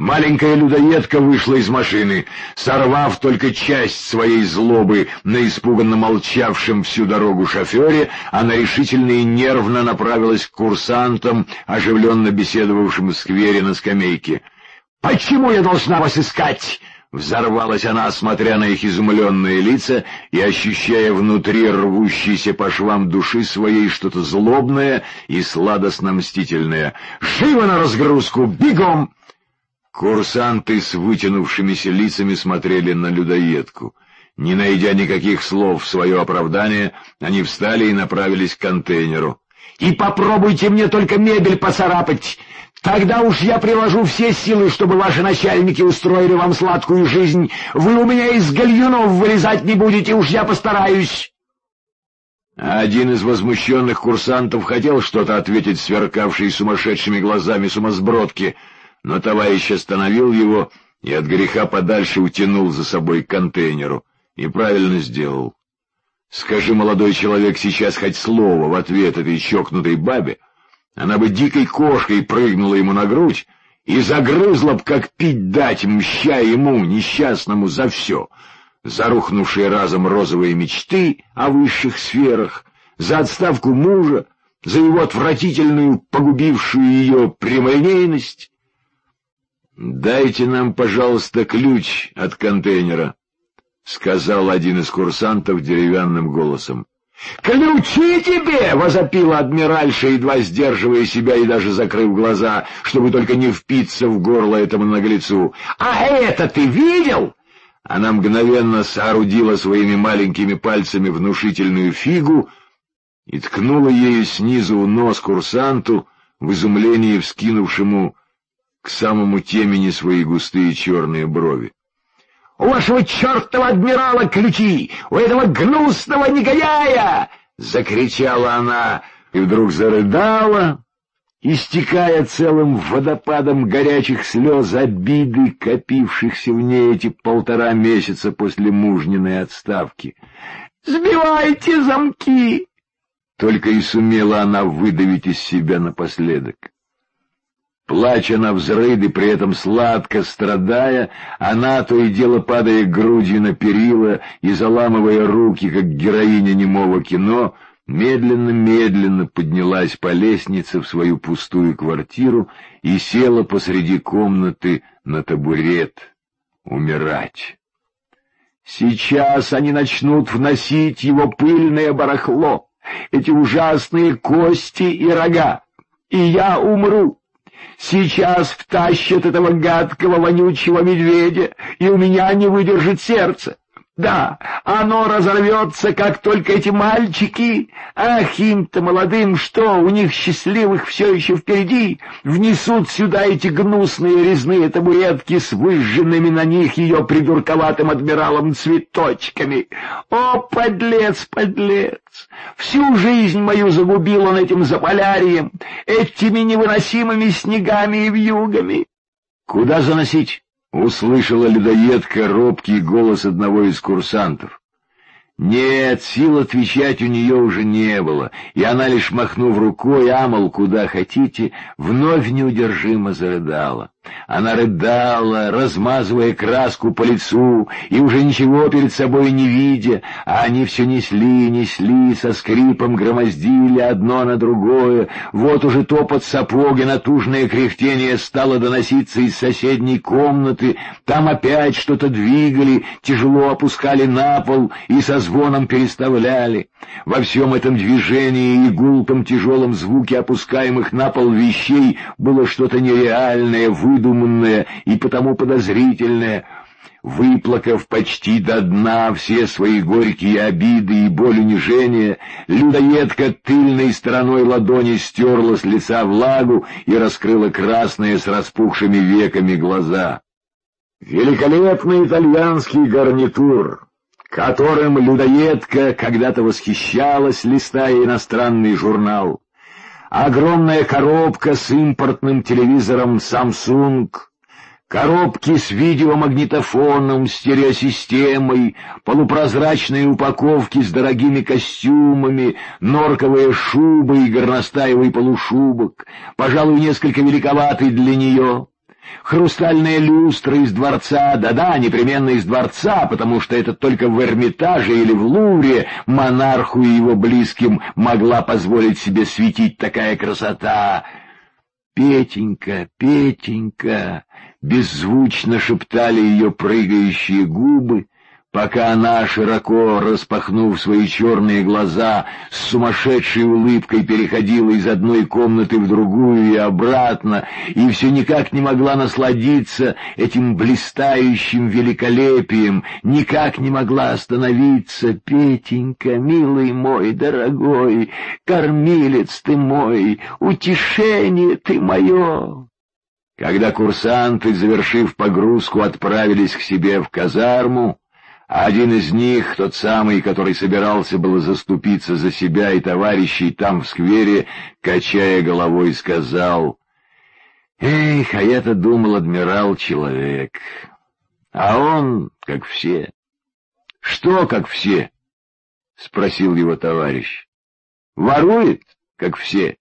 Маленькая людоедка вышла из машины, сорвав только часть своей злобы на испуганно молчавшем всю дорогу шофере, она решительно и нервно направилась к курсантам, оживленно беседовавшим в сквере на скамейке. «Почему я должна вас искать?» Взорвалась она, смотря на их изумленные лица и ощущая внутри рвущейся по швам души своей что-то злобное и сладостно-мстительное. «Живо на разгрузку! Бегом!» Курсанты с вытянувшимися лицами смотрели на людоедку. Не найдя никаких слов в свое оправдание, они встали и направились к контейнеру. «И попробуйте мне только мебель поцарапать! Тогда уж я приложу все силы, чтобы ваши начальники устроили вам сладкую жизнь. Вы у меня из гальюнов вылезать не будете, уж я постараюсь!» Один из возмущенных курсантов хотел что-то ответить сверкавшей сумасшедшими глазами сумасбродке, но товарищ остановил его и от греха подальше утянул за собой к контейнеру. И правильно сделал. Скажи, молодой человек, сейчас хоть слово в ответ этой чокнутой бабе, она бы дикой кошкой прыгнула ему на грудь и загрызла б, как пить дать, мща ему, несчастному, за все. За рухнувшие разом розовые мечты о высших сферах, за отставку мужа, за его отвратительную, погубившую ее прямолинейность. «Дайте нам, пожалуйста, ключ от контейнера», — сказал один из курсантов деревянным голосом. «Ключи тебе!» — возопила адмиральша, едва сдерживая себя и даже закрыв глаза, чтобы только не впиться в горло этому наглецу. «А это ты видел?» Она мгновенно соорудила своими маленькими пальцами внушительную фигу и ткнула ею снизу в нос курсанту, в изумлении вскинувшему к самому темени свои густые черные брови. «У вашего чертова адмирала ключи! У этого гнусного негодяя!» — закричала она и вдруг зарыдала, истекая целым водопадом горячих слез обиды, копившихся в ней эти 1,5 месяца после мужниной отставки. «Сбивайте замки!» — только и сумела она выдавить из себя напоследок. Плача навзрыд и при этом сладко страдая, она, то и дело падая грудью на перила и заламывая руки, как героиня немого кино, медленно-медленно поднялась по лестнице в свою пустую квартиру и села посреди комнаты на табурет умирать. «Сейчас они начнут вносить его пыльное барахло, эти ужасные кости и рога, и я умру. Сейчас втащат этого гадкого вонючего медведя, и у меня не выдержит сердце. Да, оно разорвется, как только эти мальчики, ах, им-то молодым, что у них счастливых все еще впереди, внесут сюда эти гнусные резные табуретки с выжженными на них ее придурковатым адмиралом цветочками. О, подлец, подлец! Всю жизнь мою загубил он этим Заполярьем, этими невыносимыми снегами и вьюгами. Куда заносить? Услышала людоедка робкий голос одного из курсантов. Нет, сил отвечать у нее уже не было, и она, лишь махнув рукой, мол, куда хотите, вновь неудержимо зарыдала. Она рыдала, размазывая краску по лицу, и уже ничего перед собой не видя, а они все несли, со скрипом громоздили одно на другое. Вот уже топот сапог и натужное кряхтение стало доноситься из соседней комнаты, там опять что-то двигали, тяжело опускали на пол и со звоном переставляли. Во всем этом движении и гулком тяжелом звуке опускаемых на пол вещей было что-то нереальное, выдуманное и потому подозрительное. Выплакав почти до дна все свои горькие обиды и боль унижения, людоедка тыльной стороной ладони стерла с лица влагу и раскрыла красные с распухшими веками глаза. Великолепный итальянский гарнитур, которым людоедка когда-то восхищалась, листая иностранный журнал. Огромная коробка с импортным телевизором Samsung, коробки с видеомагнитофоном, стереосистемой, полупрозрачные упаковки с дорогими костюмами, норковые шубы и горностаевый полушубок, пожалуй, несколько великоватый для нее. Хрустальная люстра из дворца, да-да, непременно из дворца, потому что это только в Эрмитаже или в Лувре монарху и его близким могла позволить себе светить такая красота. «Петенька, Петенька!» — беззвучно шептали ее прыгающие губы, пока она, широко распахнув свои черные глаза, с сумасшедшей улыбкой переходила из одной комнаты в другую и обратно, и все никак не могла насладиться этим блистающим великолепием, никак не могла остановиться. «Петенька, милый мой, дорогой, кормилец ты мой, утешение ты мое!» Когда курсанты, завершив погрузку, отправились к себе в казарму, один из них, тот самый, который собирался было заступиться за себя и товарищей там в сквере, качая головой, сказал: «Эх, а я-то думал, адмирал человек, а он, как все». «Что, как все?» — спросил его товарищ. «Ворует, как все».